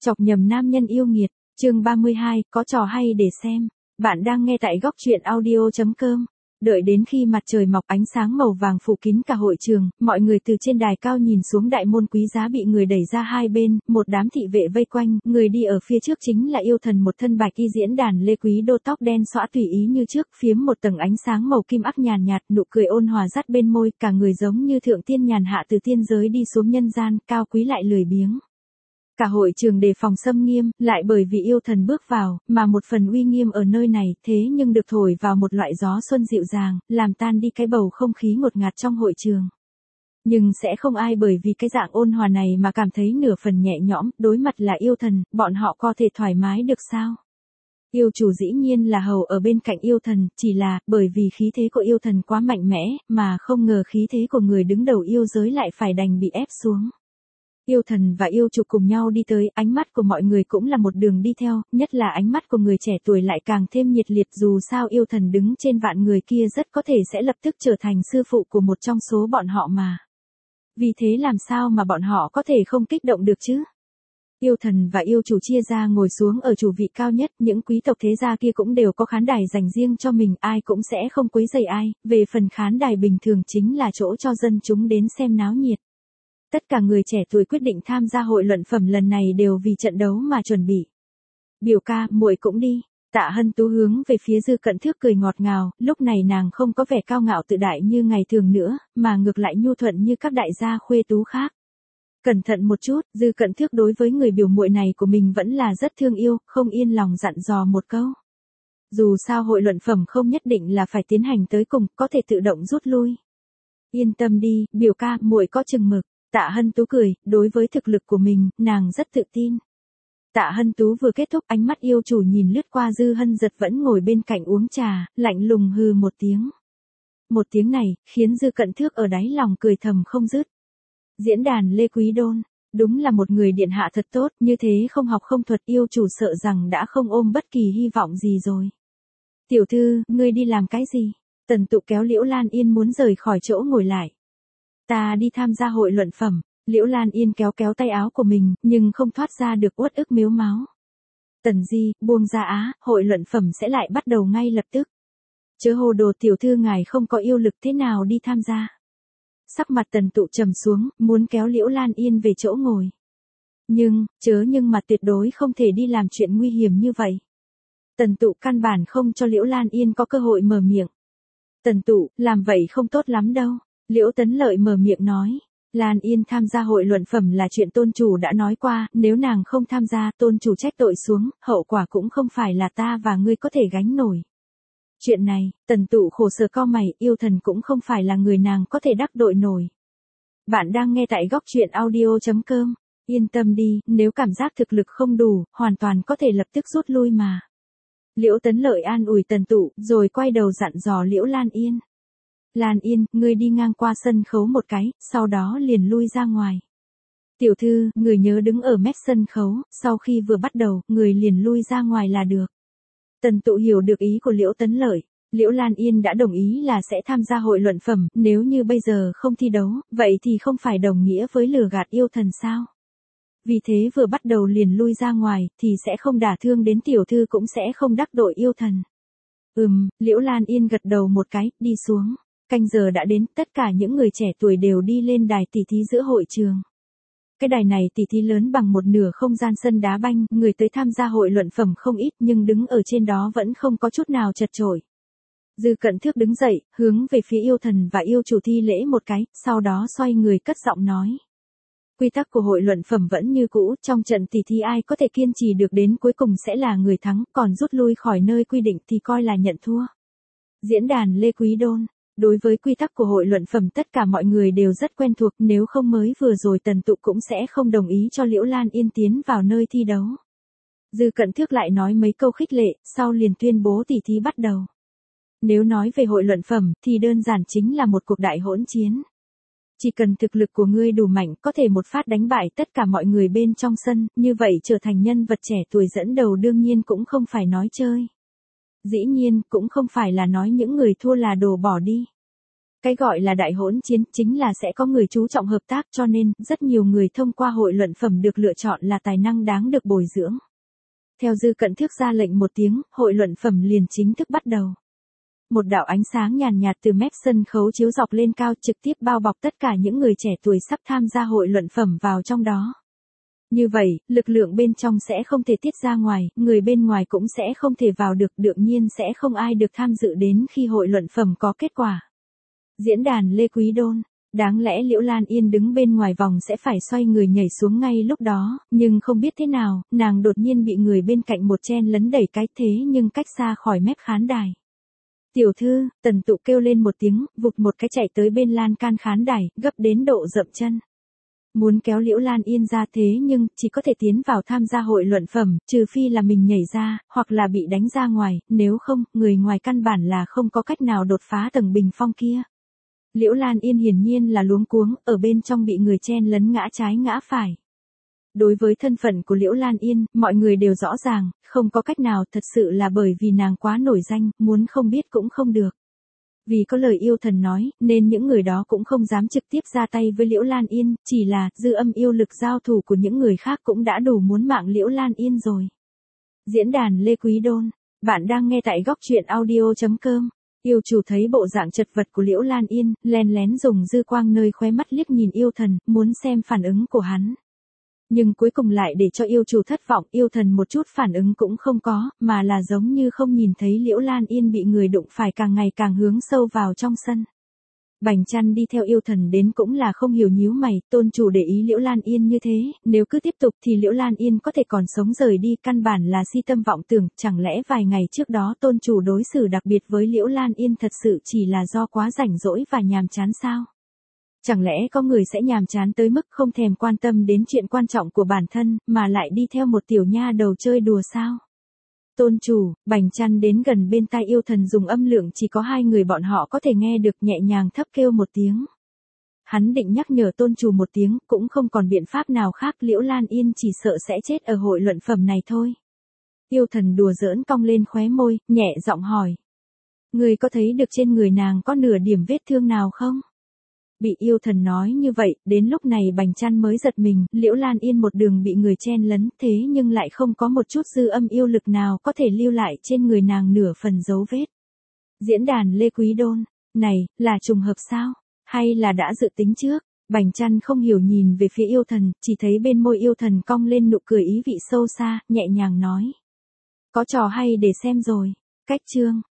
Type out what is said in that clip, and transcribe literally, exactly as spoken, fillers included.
Chọc nhầm nam nhân yêu nghiệt, chương ba mươi hai, có trò hay để xem. Bạn đang nghe tại góc truyện audio chấm com. Đợi đến khi mặt trời mọc ánh sáng màu vàng phủ kín cả hội trường, mọi người từ trên đài cao nhìn xuống đại môn quý giá bị người đẩy ra hai bên, một đám thị vệ vây quanh, người đi ở phía trước chính là yêu thần một thân bạch y diễn đàn Lê Quý Đô, tóc đen xõa tùy ý như trước, phiếm một tầng ánh sáng màu kim ắc nhàn nhạt, nụ cười ôn hòa dắt bên môi, cả người giống như thượng tiên nhàn hạ từ tiên giới đi xuống nhân gian, cao quý lại lười biếng. Cả hội trường đề phòng xâm nghiêm, lại bởi vì yêu thần bước vào, mà một phần uy nghiêm ở nơi này, thế nhưng được thổi vào một loại gió xuân dịu dàng, làm tan đi cái bầu không khí ngột ngạt trong hội trường. Nhưng sẽ không ai bởi vì cái dạng ôn hòa này mà cảm thấy nửa phần nhẹ nhõm, đối mặt là yêu thần, bọn họ có thể thoải mái được sao? Yêu chủ dĩ nhiên là hầu ở bên cạnh yêu thần, chỉ là, bởi vì khí thế của yêu thần quá mạnh mẽ, mà không ngờ khí thế của người đứng đầu yêu giới lại phải đành bị ép xuống. Yêu thần và yêu chủ cùng nhau đi tới, ánh mắt của mọi người cũng là một đường đi theo, nhất là ánh mắt của người trẻ tuổi lại càng thêm nhiệt liệt, dù sao yêu thần đứng trên vạn người kia rất có thể sẽ lập tức trở thành sư phụ của một trong số bọn họ mà. Vì thế làm sao mà bọn họ có thể không kích động được chứ? Yêu thần và yêu chủ chia ra ngồi xuống ở chủ vị cao nhất, những quý tộc thế gia kia cũng đều có khán đài dành riêng cho mình, ai cũng sẽ không quấy rầy ai, về phần khán đài bình thường chính là chỗ cho dân chúng đến xem náo nhiệt. Tất cả người trẻ tuổi quyết định tham gia hội luận phẩm lần này đều vì trận đấu mà chuẩn bị. Biểu ca, muội cũng đi. Tạ Hân Tú hướng về phía Dư Cận Thước cười ngọt ngào, lúc này nàng không có vẻ cao ngạo tự đại như ngày thường nữa, mà ngược lại nhu thuận như các đại gia khuê tú khác. Cẩn thận một chút, Dư Cận Thước đối với người biểu muội này của mình vẫn là rất thương yêu, không yên lòng dặn dò một câu. Dù sao hội luận phẩm không nhất định là phải tiến hành tới cùng, có thể tự động rút lui. Yên tâm đi, biểu ca, muội có chừng mực. Tạ Hân Tú cười, đối với thực lực của mình, nàng rất tự tin. Tạ Hân Tú vừa kết thúc, ánh mắt yêu chủ nhìn lướt qua Dư Hân Giật vẫn ngồi bên cạnh uống trà, lạnh lùng hừ một tiếng. Một tiếng này, khiến Dư Cận Thước ở đáy lòng cười thầm không dứt. Diễn đàn Lê Quý Đôn, đúng là một người điện hạ thật tốt, như thế không học không thuật, yêu chủ sợ rằng đã không ôm bất kỳ hy vọng gì rồi. Tiểu thư, ngươi đi làm cái gì? Tần Tụ kéo Liễu Lan Yên muốn rời khỏi chỗ ngồi lại. Ta đi tham gia hội luận phẩm. Liễu Lan Yên kéo kéo tay áo của mình, nhưng không thoát ra được uất ức mếu máo. Tần Di, buông ra á, hội luận phẩm sẽ lại bắt đầu ngay lập tức. Chớ hồ đồ, tiểu thư ngài không có yêu lực thế nào đi tham gia. Sắc mặt Tần Tụ trầm xuống, muốn kéo Liễu Lan Yên về chỗ ngồi. Nhưng, chớ nhưng mà tuyệt đối không thể đi làm chuyện nguy hiểm như vậy. Tần Tụ căn bản không cho Liễu Lan Yên có cơ hội mở miệng. Tần Tụ, làm vậy không tốt lắm đâu. Liễu Tấn Lợi mở miệng nói, Lan Yên tham gia hội luận phẩm là chuyện tôn chủ đã nói qua, nếu nàng không tham gia, tôn chủ trách tội xuống, hậu quả cũng không phải là ta và ngươi có thể gánh nổi. Chuyện này, Tần Tụ khổ sở cau mày, yêu thần cũng không phải là người nàng có thể đắc tội nổi. Bạn đang nghe tại góc truyện audio chấm com, yên tâm đi, nếu cảm giác thực lực không đủ, hoàn toàn có thể lập tức rút lui mà. Liễu Tấn Lợi an ủi Tần Tụ, rồi quay đầu dặn dò Liễu Lan Yên. Lan Yên, ngươi đi ngang qua sân khấu một cái, sau đó liền lui ra ngoài. Tiểu thư, người nhớ đứng ở mép sân khấu, sau khi vừa bắt đầu, người liền lui ra ngoài là được. Tần Tụ hiểu được ý của Liễu Tấn Lợi. Liễu Lan Yên đã đồng ý là sẽ tham gia hội luận phẩm, nếu như bây giờ không thi đấu, vậy thì không phải đồng nghĩa với lừa gạt yêu thần sao? Vì thế vừa bắt đầu liền lui ra ngoài, thì sẽ không đả thương đến tiểu thư cũng sẽ không đắc tội yêu thần. Ừm, Liễu Lan Yên gật đầu một cái, đi xuống. Canh giờ đã đến, tất cả những người trẻ tuổi đều đi lên đài tỷ thí giữa hội trường. Cái đài này tỷ thí lớn bằng một nửa không gian sân đá banh, người tới tham gia hội luận phẩm không ít nhưng đứng ở trên đó vẫn không có chút nào chật chội. Dư Cận Thước đứng dậy, hướng về phía yêu thần và yêu chủ thi lễ một cái, sau đó xoay người cất giọng nói. Quy tắc của hội luận phẩm vẫn như cũ, trong trận tỷ thí ai có thể kiên trì được đến cuối cùng sẽ là người thắng, còn rút lui khỏi nơi quy định thì coi là nhận thua. Diễn đàn Lê Quý Đôn. Đối với quy tắc của hội luận phẩm tất cả mọi người đều rất quen thuộc, nếu không mới vừa rồi Tần Tụ cũng sẽ không đồng ý cho Liễu Lan Yên tiến vào nơi thi đấu. Dư Cận Thước lại nói mấy câu khích lệ, sau liền tuyên bố tỷ thí bắt đầu. Nếu nói về hội luận phẩm, thì đơn giản chính là một cuộc đại hỗn chiến. Chỉ cần thực lực của ngươi đủ mạnh, có thể một phát đánh bại tất cả mọi người bên trong sân, như vậy trở thành nhân vật trẻ tuổi dẫn đầu đương nhiên cũng không phải nói chơi. Dĩ nhiên, cũng không phải là nói những người thua là đồ bỏ đi. Cái gọi là đại hỗn chiến chính là sẽ có người chú trọng hợp tác, cho nên rất nhiều người thông qua hội luận phẩm được lựa chọn là tài năng đáng được bồi dưỡng. Theo Dư Cận Thước ra lệnh một tiếng, hội luận phẩm liền chính thức bắt đầu. Một đạo ánh sáng nhàn nhạt từ mép sân khấu chiếu dọc lên cao, trực tiếp bao bọc tất cả những người trẻ tuổi sắp tham gia hội luận phẩm vào trong đó. Như vậy, lực lượng bên trong sẽ không thể tiết ra ngoài, người bên ngoài cũng sẽ không thể vào được, đương nhiên sẽ không ai được tham dự đến khi hội luận phẩm có kết quả. Diễn đàn Lê Quý Đôn. Đáng lẽ Liễu Lan Yên đứng bên ngoài vòng sẽ phải xoay người nhảy xuống ngay lúc đó, nhưng không biết thế nào, nàng đột nhiên bị người bên cạnh một chen lấn đẩy cái thế nhưng cách xa khỏi mép khán đài. Tiểu thư, Tần Tụ kêu lên một tiếng, vụt một cái chạy tới bên lan can khán đài, gấp đến độ dậm chân. Muốn kéo Liễu Lan Yên ra thế nhưng, chỉ có thể tiến vào tham gia hội luận phẩm, trừ phi là mình nhảy ra, hoặc là bị đánh ra ngoài, nếu không, người ngoài căn bản là không có cách nào đột phá tầng bình phong kia. Liễu Lan Yên hiển nhiên là luống cuống, ở bên trong bị người chen lấn ngã trái ngã phải. Đối với thân phận của Liễu Lan Yên, mọi người đều rõ ràng, không có cách nào, thật sự là bởi vì nàng quá nổi danh, muốn không biết cũng không được. Vì có lời yêu thần nói, nên những người đó cũng không dám trực tiếp ra tay với Liễu Lan Yên, chỉ là dư âm yêu lực giao thủ của những người khác cũng đã đủ muốn mạng Liễu Lan Yên rồi. Diễn đàn Lê Quý Đôn. Bạn đang nghe tại góc truyện audio chấm com. Yêu chủ thấy bộ dạng chật vật của Liễu Lan Yên, len lén dùng dư quang nơi khóe mắt liếc nhìn yêu thần, muốn xem phản ứng của hắn. Nhưng cuối cùng lại để cho yêu chủ thất vọng, yêu thần một chút phản ứng cũng không có, mà là giống như không nhìn thấy Liễu Lan Yên bị người đụng phải càng ngày càng hướng sâu vào trong sân. Bành Chăn đi theo yêu thần đến cũng là không hiểu nhíu mày, tôn chủ để ý Liễu Lan Yên như thế, nếu cứ tiếp tục thì Liễu Lan Yên có thể còn sống rời đi, căn bản là si tâm vọng tưởng, chẳng lẽ vài ngày trước đó tôn chủ đối xử đặc biệt với Liễu Lan Yên thật sự chỉ là do quá rảnh rỗi và nhàm chán sao? Chẳng lẽ có người sẽ nhàm chán tới mức không thèm quan tâm đến chuyện quan trọng của bản thân, mà lại đi theo một tiểu nha đầu chơi đùa sao? Tôn chủ, Bành Chăn đến gần bên tai yêu thần dùng âm lượng chỉ có hai người bọn họ có thể nghe được, nhẹ nhàng thấp kêu một tiếng. Hắn định nhắc nhở tôn chủ một tiếng, cũng không còn biện pháp nào khác, Liễu Lan Yên chỉ sợ sẽ chết ở hội luận phẩm này thôi. Yêu thần đùa giỡn cong lên khóe môi, nhẹ giọng hỏi. Người có thấy được trên người nàng có nửa điểm vết thương nào không? Bị yêu thần nói như vậy, đến lúc này Bành Chăn mới giật mình, Liễu Lan Yên một đường bị người chen lấn, thế nhưng lại không có một chút dư âm yêu lực nào có thể lưu lại trên người nàng nửa phần dấu vết. Diễn đàn Lê Quý Đôn. Này, là trùng hợp sao? Hay là đã dự tính trước? Bành Chăn không hiểu nhìn về phía yêu thần, chỉ thấy bên môi yêu thần cong lên nụ cười ý vị sâu xa, nhẹ nhàng nói. Có trò hay để xem rồi. Cách chương.